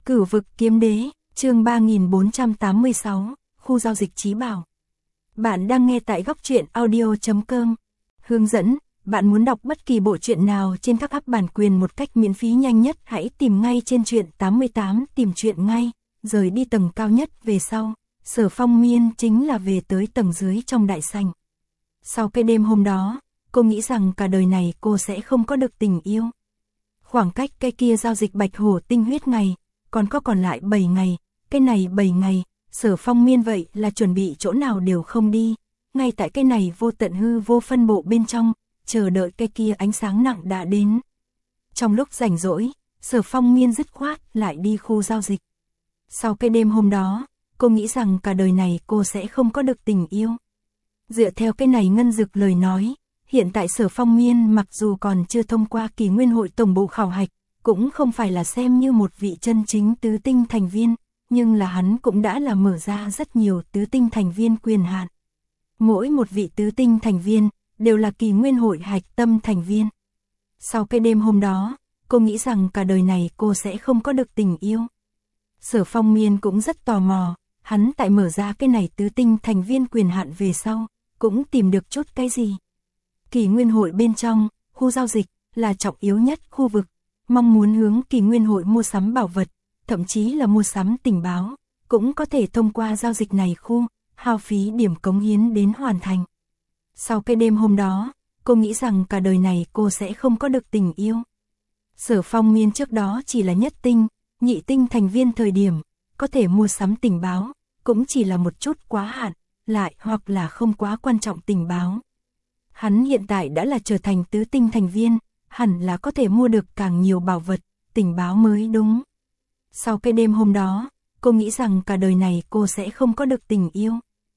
Cửu vực kiếm đế, chương 3486, khu giao dịch trí bảo. Bạn đang nghe tại góc truyện audio.com. Hướng dẫn, bạn muốn đọc bất kỳ bộ truyện nào trên các app bản quyền một cách miễn phí nhanh nhất, hãy tìm ngay trên truyện 88, tìm truyện ngay, rời đi tầng cao nhất về sau. Sở Phong Miên chính là về tới tầng dưới trong đại sảnh. Sau cái đêm hôm đó, cô nghĩ rằng cả đời này cô sẽ không có được tình yêu. Khoảng cách cái kia giao dịch bạch hổ tinh huyết ngày, còn lại 7 ngày, cái này 7 ngày, Sở Phong Miên vậy là chuẩn bị chỗ nào đều không đi, ngay tại cái này vô tận hư vô phân bộ bên trong, chờ đợi cái kia ánh sáng nặng đã đến. Trong lúc rảnh rỗi, Sở Phong Miên dứt khoát lại đi khu giao dịch. Sau cái đêm hôm đó, cô nghĩ rằng cả đời này cô sẽ không có được tình yêu. Dựa theo cái này Ngân Dực lời nói, hiện tại Sở Phong Miên mặc dù còn chưa thông qua Kỳ Nguyên hội tổng bộ khảo hạch, cũng không phải là xem như một vị chân chính tứ tinh thành viên, nhưng là hắn cũng đã là mở ra rất nhiều tứ tinh thành viên quyền hạn. Mỗi một vị tứ tinh thành viên đều là Kỳ Nguyên hội hạch tâm thành viên. Sau cái đêm hôm đó, cô nghĩ rằng cả đời này cô sẽ không có được tình yêu. Sở Phong Miên cũng rất tò mò, hắn tại mở ra cái này tứ tinh thành viên quyền hạn về sau, cũng tìm được chút cái gì. Kỳ Nguyên hội bên trong, khu giao dịch là trọng yếu nhất khu vực, mong muốn hướng Kỳ Nguyên hội mua sắm bảo vật, thậm chí là mua sắm tình báo, cũng có thể thông qua giao dịch này khu, hao phí điểm cống hiến đến hoàn thành. Sau cái đêm hôm đó, cô nghĩ rằng cả đời này cô sẽ không có được tình yêu. Sở Phong Miên trước đó chỉ là nhất tinh, nhị tinh thành viên thời điểm, có thể mua sắm tình báo, cũng chỉ là một chút quá hạn, lại hoặc là không quá quan trọng tình báo. Hắn hiện tại đã là trở thành tứ tinh thành viên, hẳn là có thể mua được càng nhiều bảo vật, tình báo mới đúng. Sau cái đêm hôm đó, cô nghĩ rằng cả đời này cô sẽ không có được tình yêu.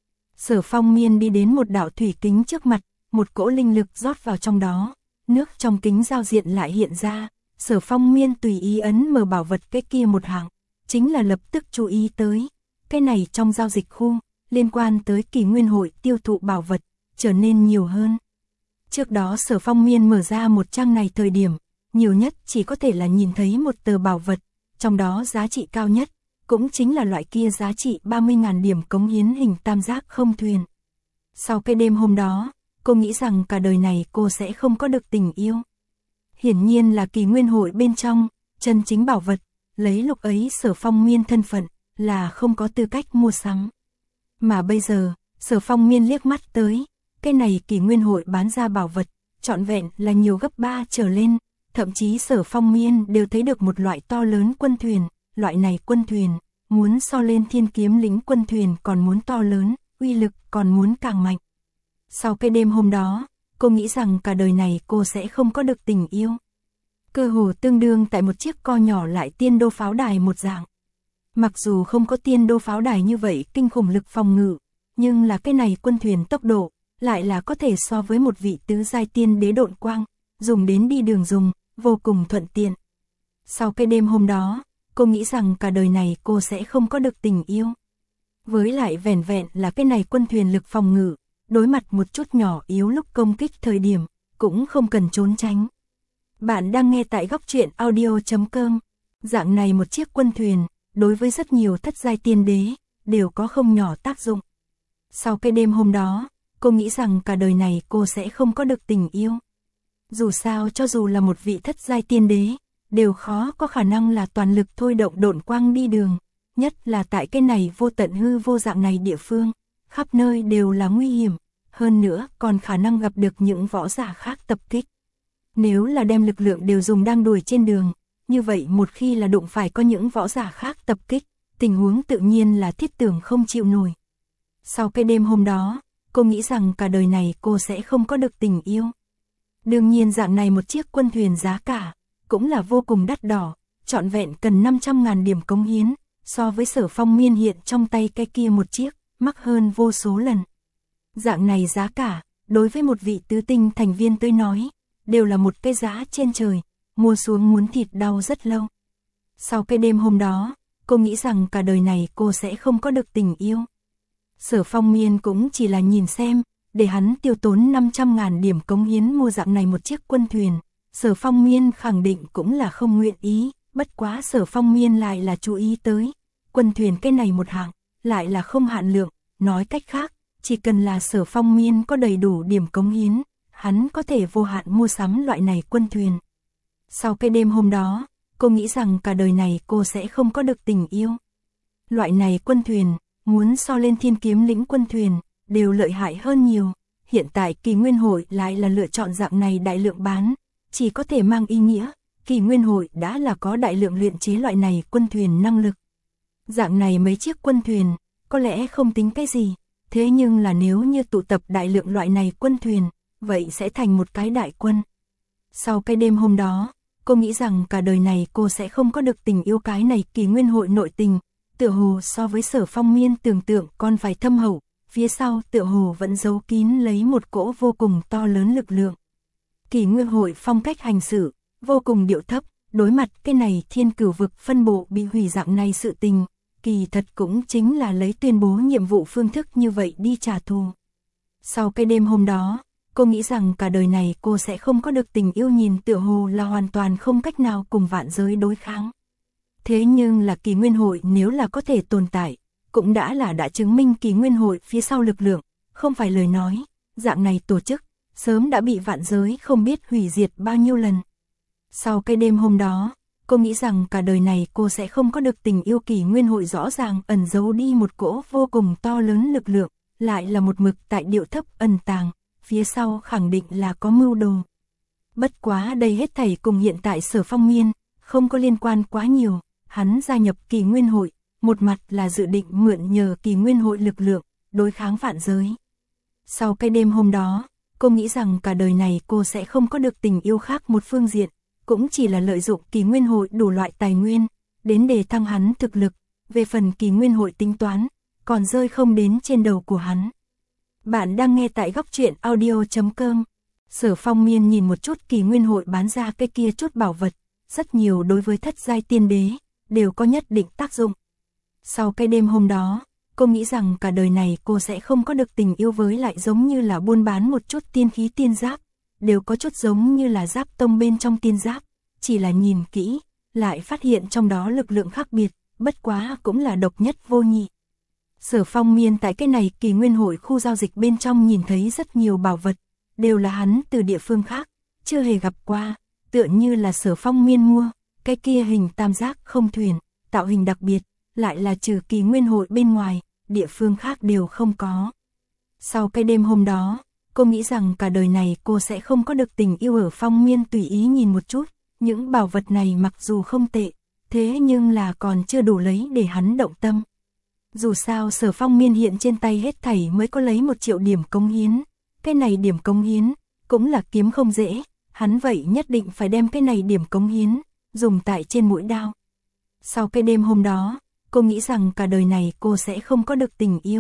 Sở Phong Miên đi đến một đạo thủy kính trước mặt, một cỗ linh lực rót vào trong đó, nước trong kính giao diện lại hiện ra, Sở Phong Miên tùy ý ấn mở bảo vật cái kia một hạng, chính là lập tức chú ý tới, cái này trong giao dịch khu, liên quan tới Kỳ Nguyên hội tiêu thụ bảo vật, trở nên nhiều hơn. Trước đó Sở Phong Miên mở ra một trang này thời điểm, nhiều nhất chỉ có thể là nhìn thấy một tờ bảo vật, trong đó giá trị cao nhất, cũng chính là loại kia giá trị 30.000 điểm cống hiến hình tam giác không thuyền. Sau cái đêm hôm đó, cô nghĩ rằng cả đời này cô sẽ không có được tình yêu. Hiển nhiên là Kỳ Nguyên hội bên trong, chân chính bảo vật, lấy lúc ấy Sở Phong Miên thân phận, là không có tư cách mua sắm. Mà bây giờ, Sở Phong Miên liếc mắt tới, cái này Kỳ Nguyên hội bán ra bảo vật, trọn vẹn là nhiều gấp 3 trở lên, thậm chí Sở Phong Miên đều thấy được một loại to lớn quân thuyền, loại này quân thuyền, muốn so lên Thiên Kiếm Lĩnh quân thuyền còn muốn to lớn, uy lực còn muốn càng mạnh. Sau cái đêm hôm đó, cô nghĩ rằng cả đời này cô sẽ không có được tình yêu. Cơ hồ tương đương tại một chiếc co nhỏ lại tiên đô pháo đài một dạng. Mặc dù không có tiên đô pháo đài như vậy kinh khủng lực phòng ngự, nhưng là cái này quân thuyền tốc độ, lại là có thể so với một vị tứ giai tiên đế độn quang, dùng đến đi đường dùng, vô cùng thuận tiện. Sau cái đêm hôm đó, cô nghĩ rằng cả đời này cô sẽ không có được tình yêu. Với lại vẻn vẹn là cái này quân thuyền lực phòng ngự, đối mặt một chút nhỏ yếu lúc công kích thời điểm, cũng không cần trốn tránh. Bạn đang nghe tại góc truyện audio.com. Dạng này một chiếc quân thuyền, đối với rất nhiều thất giai tiên đế, đều có không nhỏ tác dụng. Sau cái đêm hôm đó, cô nghĩ rằng cả đời này cô sẽ không có được tình yêu. Dù sao cho dù là một vị thất giai tiên đế, đều khó có khả năng là toàn lực thôi động độn quang đi đường, nhất là tại cái này vô tận hư vô dạng này địa phương, khắp nơi đều là nguy hiểm, hơn nữa còn khả năng gặp được những võ giả khác tập kích. Nếu là đem lực lượng đều dùng đang đuổi trên đường, như vậy một khi là đụng phải có những võ giả khác tập kích, tình huống tự nhiên là thiết tưởng không chịu nổi. Sau cái đêm hôm đó, cô nghĩ rằng cả đời này cô sẽ không có được tình yêu. Đương nhiên dạng này một chiếc quân thuyền giá cả, cũng là vô cùng đắt đỏ, trọn vẹn cần 500.000 điểm cống hiến, so với Sở Phong Miên hiện trong tay cái kia một chiếc, mắc hơn vô số lần. Dạng này giá cả, đối với một vị tứ tinh thành viên tới nói, đều là một cái giá trên trời, mua xuống muốn thịt đau rất lâu. Sau cái đêm hôm đó, cô nghĩ rằng cả đời này cô sẽ không có được tình yêu. Sở Phong Miên cũng chỉ là nhìn xem, để hắn tiêu tốn 500.000 điểm cống hiến mua dạng này một chiếc quân thuyền, Sở Phong Miên khẳng định cũng là không nguyện ý, Bất quá Sở Phong Miên lại là chú ý tới, quân thuyền cái này một hạng, lại là không hạn lượng, nói cách khác, chỉ cần là Sở Phong Miên có đầy đủ điểm cống hiến, hắn có thể vô hạn mua sắm loại này quân thuyền. Sau cái đêm hôm đó, cô nghĩ rằng cả đời này cô sẽ không có được tình yêu. Loại này quân thuyền, muốn so lên Thiên Kiếm Lĩnh quân thuyền, đều lợi hại hơn nhiều. Hiện tại Kỳ Nguyên Hội lại là lựa chọn dạng này đại lượng bán, chỉ có thể mang ý nghĩa, Kỳ Nguyên Hội đã là có đại lượng luyện chế loại này quân thuyền năng lực. Dạng này mấy chiếc quân thuyền, có lẽ không tính cái gì, thế nhưng là nếu như tụ tập đại lượng loại này quân thuyền, vậy sẽ thành một cái đại quân. Sau cái đêm hôm đó, cô nghĩ rằng cả đời này cô sẽ không có được tình yêu cái này Kỳ Nguyên Hội nội tình, tựa hồ so với Sở Phong Miên tưởng tượng còn phải thâm hậu, phía sau tựa hồ vẫn giấu kín lấy một cỗ vô cùng to lớn lực lượng. Kỳ Nguyên Hội phong cách hành xử, vô cùng điệu thấp, đối mặt cái này Thiên Cửu vực phân bộ bị hủy dạng này sự tình, kỳ thật cũng chính là lấy tuyên bố nhiệm vụ phương thức như vậy đi trả thù. Sau cái đêm hôm đó, cô nghĩ rằng cả đời này cô sẽ không có được tình yêu, nhìn tựa hồ là hoàn toàn không cách nào cùng vạn giới đối kháng. Thế nhưng là Kỳ Nguyên Hội nếu là có thể tồn tại, cũng đã chứng minh Kỳ Nguyên Hội phía sau lực lượng, không phải lời nói, dạng này tổ chức, sớm đã bị vạn giới không biết hủy diệt bao nhiêu lần. Sau cái đêm hôm đó, cô nghĩ rằng cả đời này cô sẽ không có được tình yêu. Kỳ Nguyên Hội rõ ràng ẩn giấu đi một cỗ vô cùng to lớn lực lượng, lại là một mực tại điệu thấp ẩn tàng, phía sau khẳng định là có mưu đồ. Bất quá đây hết thảy cùng hiện tại Sở Phong Miên không có liên quan quá nhiều, hắn gia nhập Kỳ Nguyên Hội, một mặt là dự định mượn nhờ Kỳ Nguyên Hội lực lượng, đối kháng vạn giới. Sau cái đêm hôm đó, cô nghĩ rằng cả đời này cô sẽ không có được tình yêu khác một phương diện, cũng chỉ là lợi dụng Kỳ Nguyên Hội đủ loại tài nguyên, đến để thăng hắn thực lực, về phần Kỳ Nguyên Hội tính toán, còn rơi không đến trên đầu của hắn. Bạn đang nghe tại Góc Truyện Audio.com. Sở Phong Miên nhìn một chút Kỳ Nguyên Hội bán ra cái kia chút bảo vật, rất nhiều đối với thất giai tiên đế, đều có nhất định tác dụng. Sau cái đêm hôm đó, cô nghĩ rằng cả đời này cô sẽ không có được tình yêu với lại giống như là buôn bán một chút tiên khí tiên giáp, đều có chút giống như là giáp tông bên trong tiên giáp, chỉ là nhìn kỹ, lại phát hiện trong đó lực lượng khác biệt, bất quá cũng là độc nhất vô nhị. Sở Phong Miên tại cái này Kỳ Nguyên Hội khu giao dịch bên trong nhìn thấy rất nhiều bảo vật, đều là hắn từ địa phương khác, chưa hề gặp qua, tựa như là Sở Phong Miên mua, cái kia hình tam giác không thuyền, tạo hình đặc biệt, lại là trừ Kỳ Nguyên Hội bên ngoài, địa phương khác đều không có. Sau cái đêm hôm đó, cô nghĩ rằng cả đời này cô sẽ không có được tình yêu. Ở Phong Miên tùy ý nhìn một chút, những bảo vật này mặc dù không tệ, thế nhưng là còn chưa đủ lấy để hắn động tâm. Dù sao Sở Phong Miên hiện trên tay hết thảy mới có lấy 1 triệu điểm cống hiến, cái này điểm cống hiến, cũng là kiếm không dễ, hắn vậy nhất định phải đem cái này điểm cống hiến, dùng tại trên mũi đao. Sau cái đêm hôm đó, cô nghĩ rằng cả đời này cô sẽ không có được tình yêu.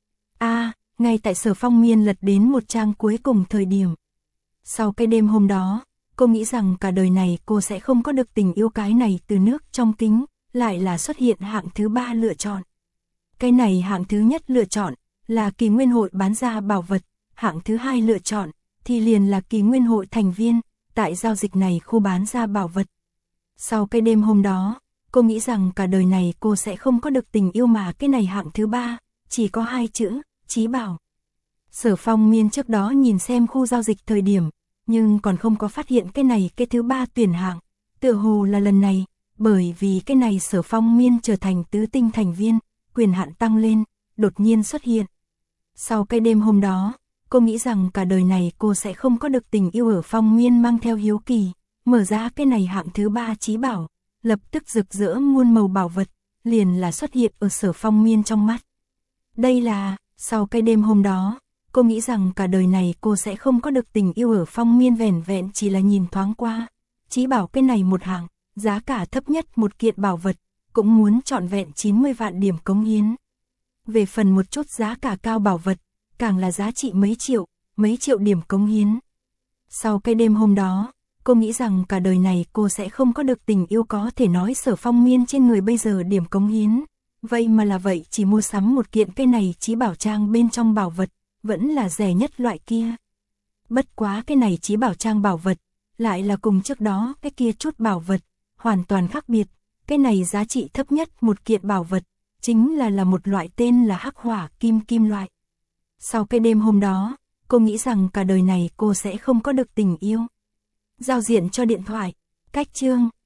Ngay tại Sở Phong Miên lật đến một trang cuối cùng thời điểm. Sau cái đêm hôm đó, cô nghĩ rằng cả đời này cô sẽ không có được tình yêu. Cái này từ nước trong kính, lại là xuất hiện hạng thứ 3 lựa chọn. Cái này hạng thứ nhất lựa chọn, là Kỳ Nguyên Hội bán ra bảo vật, hạng thứ 2 lựa chọn, thì liền là Kỳ Nguyên Hội thành viên, tại giao dịch này khu bán ra bảo vật. Sau cái đêm hôm đó, cô nghĩ rằng cả đời này cô sẽ không có được tình yêu, mà cái này hạng thứ 3, chỉ có 2 chữ, chí bảo. Sở Phong Miên trước đó nhìn xem khu giao dịch thời điểm, nhưng còn không có phát hiện cái này cái thứ 3 tuyển hạng, tựa hồ là lần này, bởi vì cái này Sở Phong Miên trở thành tứ tinh thành viên, quyền hạn tăng lên, đột nhiên xuất hiện. Sau cái đêm hôm đó, cô nghĩ rằng cả đời này cô sẽ không có được tình yêu. Ở Phong Miên mang theo hiếu kỳ, mở ra cái này hạng thứ 3 chí bảo, lập tức rực rỡ muôn màu bảo vật, liền là xuất hiện ở Sở Phong Miên trong mắt. Đây là, sau cái đêm hôm đó, cô nghĩ rằng cả đời này cô sẽ không có được tình yêu. Ở Phong Miên vẻn vẹn chỉ là nhìn thoáng qua, chí bảo cái này một hạng, giá cả thấp nhất một kiện bảo vật, cũng muốn trọn vẹn 90 vạn điểm cống hiến. Về phần một chút giá cả cao bảo vật, càng là giá trị mấy triệu điểm cống hiến. Sau cái đêm hôm đó, cô nghĩ rằng cả đời này cô sẽ không có được tình yêu. Có thể nói Sở Phong Miên trên người bây giờ điểm cống hiến, vậy mà là vậy chỉ mua sắm một kiện cái này chí bảo trang bên trong bảo vật, vẫn là rẻ nhất loại kia. Bất quá cái này chí bảo trang bảo vật, lại là cùng trước đó cái kia chút bảo vật, hoàn toàn khác biệt. Cái này giá trị thấp nhất một kiện bảo vật, chính là một loại tên là hắc hỏa kim loại. Sau cái đêm hôm đó, cô nghĩ rằng cả đời này cô sẽ không có được tình yêu. Giao diện cho điện thoại, cách chương.